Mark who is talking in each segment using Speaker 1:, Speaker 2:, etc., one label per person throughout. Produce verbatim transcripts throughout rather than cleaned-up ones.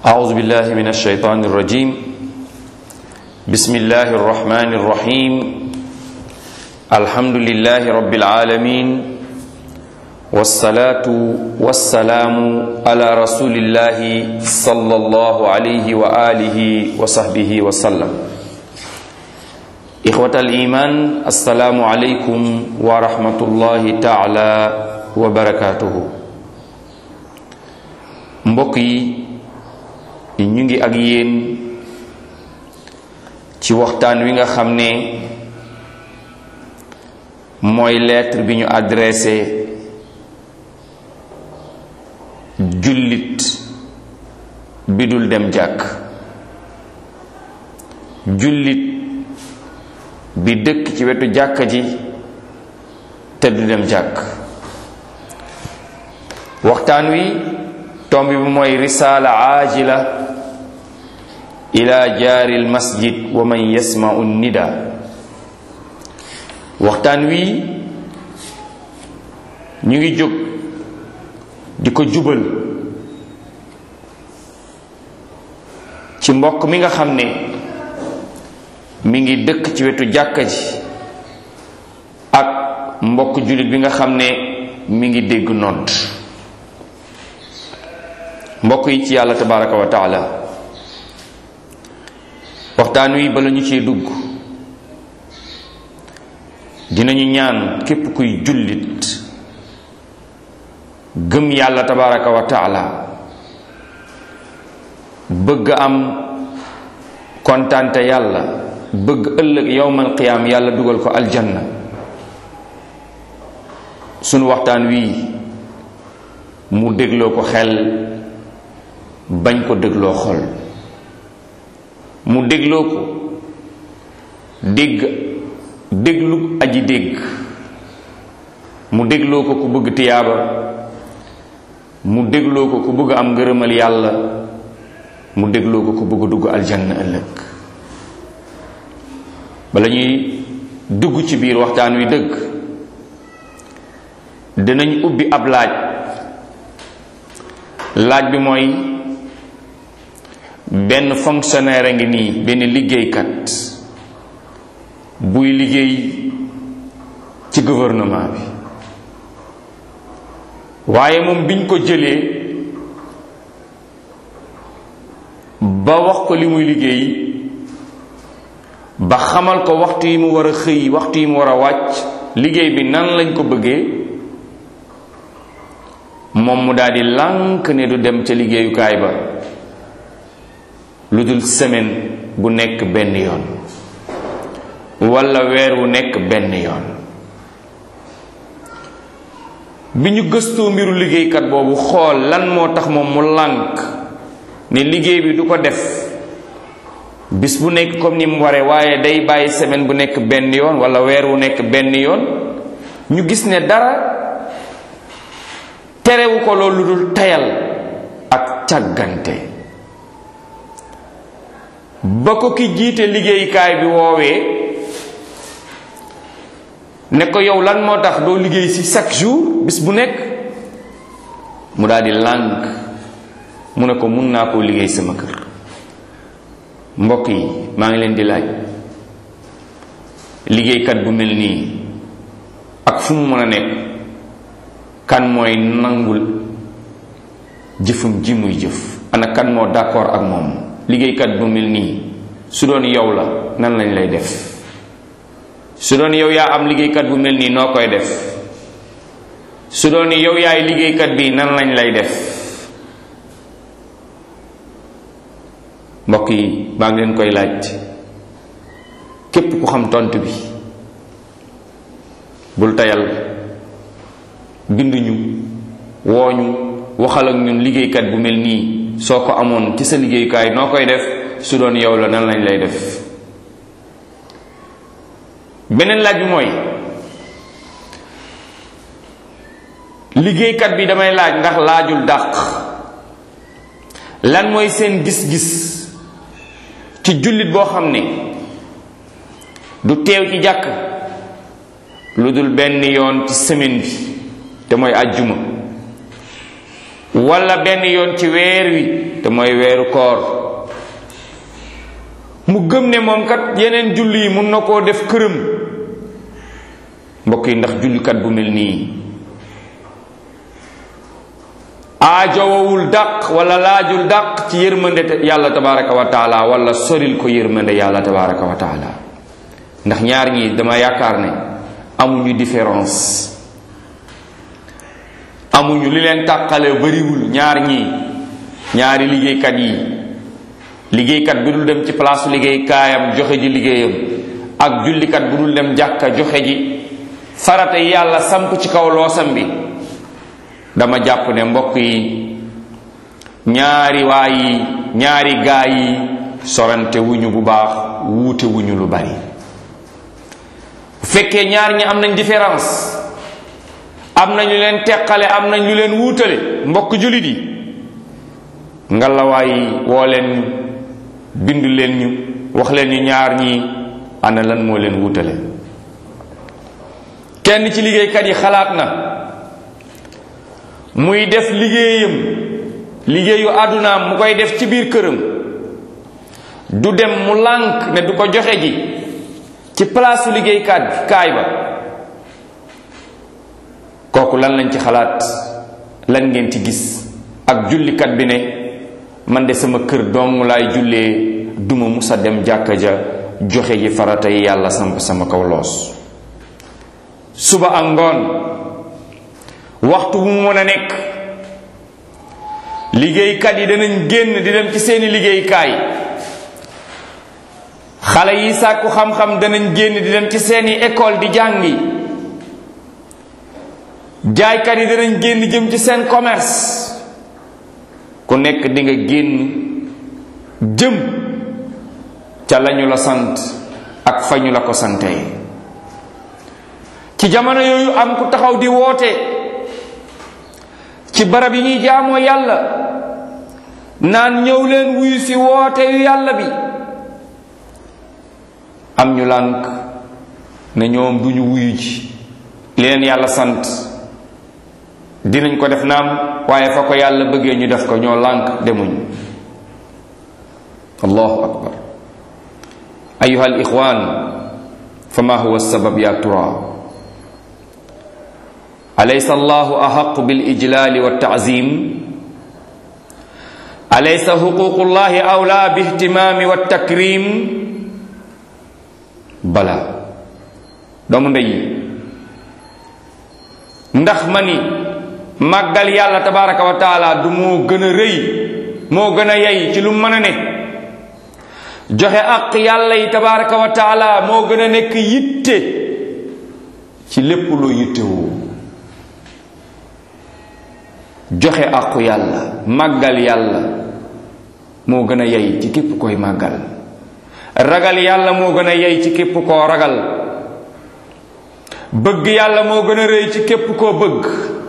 Speaker 1: أعوذ بالله من الشيطان الرجيم بسم الله الرحمن الرحيم الحمد لله رب العالمين والصلاة والسلام على رسول الله صلى الله عليه وآله وصحبه وسلم إخوة الإيمان السلام عليكم ورحمة الله تعالى وبركاته mbokk yi ñu ngi ak yéen ci waxtaan wi nga xam ne mooy lettre bi ñu adressé jullit bi dul dem jàkk jullit bi dëkk ci wetu jàkka ji te du dem jàkk waxtaan wi tomb bi mooy risaala aajila ila jaari almasjid wa man yasma'u nida waxtaan wi ñu ngi jóg di ko jubal ci mbokk mi nga xam ne mi ngi dëkk ci wetu jàkka ji ak mbokk jullit bi nga xam ne mi ngi dégg nodd mbokk yi ci yàlla tabaraka wa taala waxtaan wi bala ñu cee dugg dinañu ñaan képp kuy jullit gëm yàlla tabaraka wa taala bëgg am kontante yàlla bëgg ëllëg yawmal qiyaam yàlla dugal ko aljanna sunu waxtaan wi mu dégloo ko xel bañ ko dégloo xol mu dégloo ko dégg déglu aji dégg mu dégloo ko ku bëgg tiyaaba mu dégloo ko ku bëgg am ngërëmal yàlla mu dégloo ko ku bëgg dugg aljanna ëllëg bala ñuy dugg ci biir waxtaan wi dëgg dinañ ubbi ab laaj laaj bi mooy benn fonctionnaire a ngi nii benn liggéeykat buy liggéey ci gouvernement bi waaye moom biñ ko jëlee ba wax ko li muy liggéey ba xamal ko waxtu yi mu war a xëy waxtu yi mu war a wàcc liggéey bi nan lañ ko bëggee moom mu daldi lànk ne du dem ca liggéeyukaay ba lu dul semaine bu nekk benn yoon walla weer wu nekk benn yoon bi ñu gëstoo mbiru liggéeykat boobu xool lan moo tax moom mu lànk ne liggéey bi du ko def bis bu nekk comme ni mu waree waaye day bàyyi semaine bu nekk benn yoon walla weer wu nekk benn yoon ñu gis ne dara terewu ko loolu lu dul tayal ak càggante ba ko ki jiite liggéeykaay bi woowee ne ko yow lan moo tax doo liggéey ci chaque jour bis bu nekk mu daldi lànk mu ne ko mun naa koo liggéey sama kër mbokk yi maa ngi leen di laaj liggéeykat bu mel nii ak fu mu mën a nekk kan mooy nangul jëfum ji muy jëf ana kan moo d'accord ak moom liggéeykat bu mel nii su doon yow la nan lañ lay def su doon yow yaa am liggéeykat bu mel nii noo koy def su doon yow yaay liggéeykat bi nan lañ lay def mbokk yi maa ngi leen koy laaj képp ku xam tontu bi bul tayal binduñu wooñu waxal ak ñun liggéeykat bu mel nii soo ko amoon ci sa liggéeyukaay noo koy def su doon yow la nan lañ lay def beneen laaj bi mooy liggéeykat bi damay laaj ndax laajul dàq lan mooy seen gis-gis ci jullit boo xam ne du teew ci jàkk lu dul benn yoon ci semaine bi te mooy àjjuma walla benn yoon ci weer wi te mooy weeru koor mu gëm ne moom kat yeneen julli yi mun na koo def këram. mbokk yi ndax jullikat bu mel nii aajowawul dàq wala laajul dàq ci yërmande yàlla tabaraka wa taala wala soril ko yërmande yàlla tabaraka wa taala? ndax ñaar ñi dama yaakaar ne amuñu différence, amuñu li leen tàqale bariwul. ñaar ñi ñaari liggéeykat yi, liggéeykat bi dul dem ci place liggéey kaayam joxe ji liggéeyam ak jullikat bu dul dem jàkka joxe ji farata yàlla samp ci kaw loosam bi. dama jàpp ne mbokk yi ñaari waay yi ñaari gaay yi sorante wuñu bu baax, wuute wuñu lu bari. bu fekkee ñaar ñi am nañ différence, am nañ lu leen teqale, am nañ lu leen wuutale, mbokk jullit yi ngalawaay woo leen ñu, bind leen ñu, wax leen ñu ñaar ñi ana lan moo leen wuutale. kenn ci liggéeykat yi xalaat na muy def liggéeyam, liggéeyu àddunaam mu koy def ci biir këram, du dem mu lànk ne du ko joxe ji ci palaasu liggéeykat kaay ba. kooku lan lañ ci xalaat, lan ngeen ci gis? ak jullikat bi ne man de sama kër dong laay jullee, duma musa dem jàkka ja joxe ji farata yi yàlla samp sama kaw loos. suba ak ngoon waxtu bu mu mën a nekk liggéeykat yi danañ génn di dem ci seeni liggéeykaay, xale yi sàkku xam-xam danañ génn di dem ci seeni école di jàngi, jaaykat yi danañ génn jëm ci seen commerce. ku nekk di nga génn jëm ca lañu la sant ak fa ñu la ko santee. ci jamono yooyu am ku taxaw di woote ci barab yi ñuy jaamoo yàlla naan ñëw leen wuyu ci woote yu yàlla bi. am ñu lànk ne ñoom duñu wuyu ji li leen yàlla sant, dinañ ko def naam waaye fa ko yàlla bëggee ñu def ko, ñoo lànk demuñ. allahu akbar. ayuha al ixwan, fama huwa sabab ya tura? alaysa allahu ahaqu bil ijlali wa ta'zim? alaysa huququ llahi awla bi ihtimami wa takrim? bala doomu ndey ndax ma ni màggal yàlla tabaraka wa taala du moo gën a rëy, moo gën a yey ci lu mën a ne? joxe ak yàlla yi tabaraka wa taala moo gën a nekk yitte ci lépp loo yittewoo. joxe àqu yàlla, màggal yàlla moo gën a yey ci képp koy màggal. ragal yàlla moo gën a yey ci képp koo ragal. bëgg yàlla moo gën a rëy ci képp koo bëgg.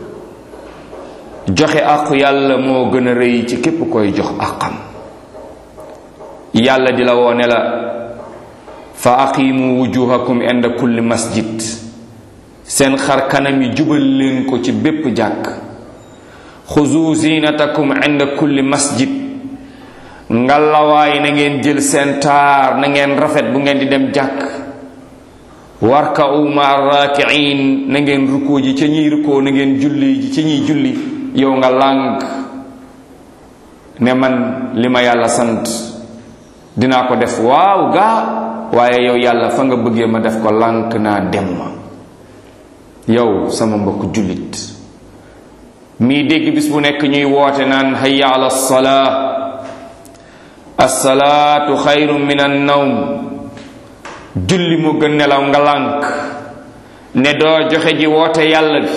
Speaker 1: joxe àqu yàlla moo gën a rëy ci képp koy jox àqam. yàlla di la woone la fa aqimu wujuhakum inda kulli masjid, seen xar kanam yi jubal leen ko ci bépp jàkk. xuzu zinatakum inda kulli masjid, ngalawaay na ngeen jël seen taar, na ngeen rafet bu ngeen di dem jàkk. warka'u ma'a raki'in, na ngeen rukkoo ji ca ñiy rukkoo, na ngeen julli ji ca ñiy julli. yow nga lànk ne man li ma yàlla sant dinaa ko def, waaw gaa, waaye yow yàlla fa nga bëggee ma def ko lànk naa dem ma. yow sama mbokk jullit mii dégg bis bu nekk ñuy woote naan hayya ala salaa, as-salaatu xayrun min an-nawm, julli mu gën nelaw, nga lànk ne doo joxe ji woote yàlla bi.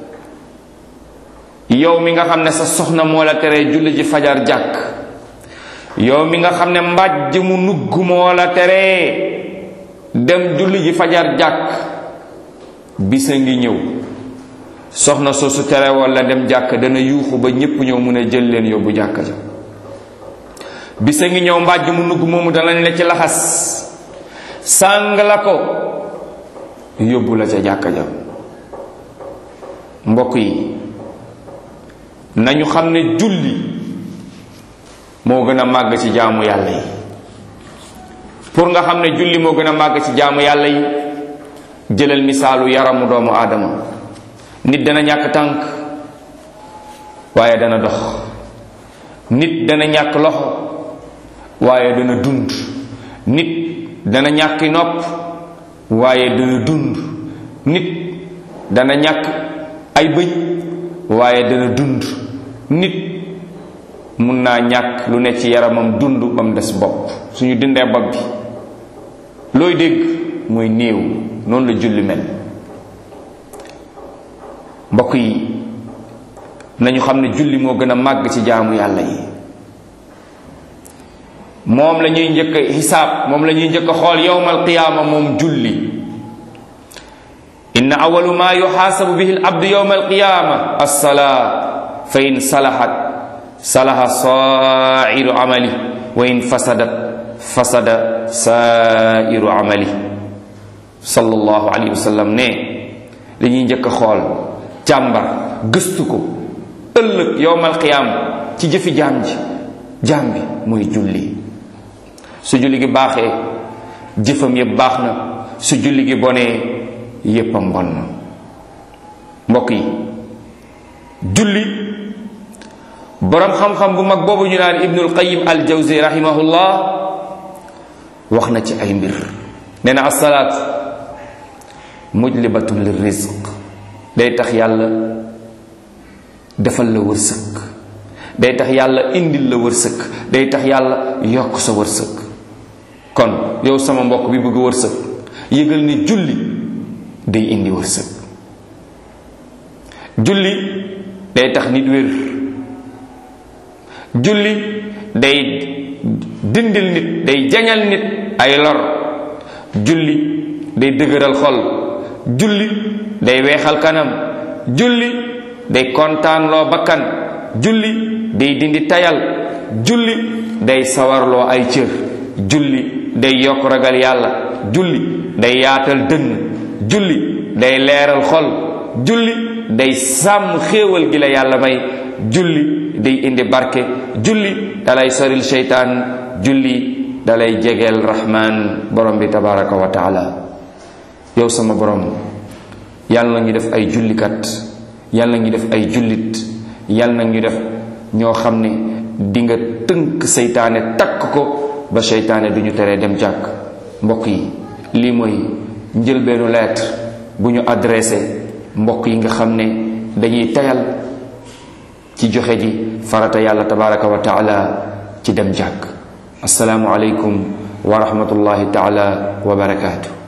Speaker 1: yow mi nga xam ne sa soxna moo la tere julli ji fajar jàkk, yow mi nga xam ne mbàjj mu nugg moo la tere dem julli ji fajar jàkk, bisa ngi ñëw soxna soosu tere walla dem jàkk dana yuuxu ba ñépp ñëw mu ne jël leen yóbbu jàkk ja. bisa ngi ñëw mbàjj mu nugg moomu danañ la ci laxas sàng la ko yóbbu la ca jàkk ja. mbokk yi nañu xam ne julli moo gën a màgg ci jaamu yàlla yi. pour nga xam ne julli moo gën a màgg ci jaamu yàlla yi, jëlal misaalu yaramu doomu aadama. nit dana ñàkk tànk waaye dana dox, nit dana ñàkk loxo waaye dana dund, nit dana ñàkki nopp waaye dana dund, nit dana ñàkk ay bëñ waaye dana dund, nit mun naa ñàkk lu ne ci yaramam dund ba mu des bopp. suñu dindee bopp bi looy dégg mooy néew. noonu la julli mel. mbokk yi nañu xam ne julli moo gën a màgg ci jaamu yàlla yi. moom la ñuy njëkk a xisaab, moom la ñuy njëkk a xool yawmal qiyaama, moom julli. inna awalu ma yuxaasabu bihi al abdu yawma alqiyaama alsalaa fa in salahat salaha sairu amali wa in fasadat fasada sairu amali. sallallahu alayhi wa sallam ne dañuy njëkk a xool càmbar gëstu ko ëllëg yawmal qiyaama ci jëfi jaam ji jaam bi muy julli. su julli gi baaxee jëfam yépp baax na, su julli gi bonee yéppam bon na. mbokk yi julli boroom xam-xam bu mag boobu ñu naan ibnul qayyim al jawzi rahimahullah wax na ci ay mbir. nee na as-salaat mujlibatun lir rizq, day tax yàlla defal la wërsëg, day tax yàlla indil la wërsëg, day tax yàlla yokk sa wërsëg. kon yow sama mbokk bi bëgg wërsëg, yëgal ni julli day indi wërsëg. julli day tax nit wér, julli day dindil nit, day jañal nit ay lor, julli day dëgëral xol, julli day weexal kanam, julli day kontaanloo bakkan, julli day dindi tayal, julli day sawarloo ay cër, julli day yokk ragal yàlla, julli day yaatal dënn, julli day leeral xol, julli day sàmm xéewal gi la yàlla may, julli day indi barke, julli dalay soril seytaan, julli dalay jegeel rahmaan borom bi tabaraka wa taala. yow sama borom yàlla na ñu def ay jullikat, yàlla na ñu def ay jullit, yàlla na ñu def ñoo xam ne di nga tënk seytaane takk ko ba seytaane du ñu teree dem jàkk. mbokk yi lii mooy njëlbeenu lettre bu ñu adressé mbokk yi nga xam ne dañuy tayal ci joxe ji farata yàlla tabaraka wa taala ci dem jàkk. assalaamu aleykum wa rahmatullahi taala wa barakaatu.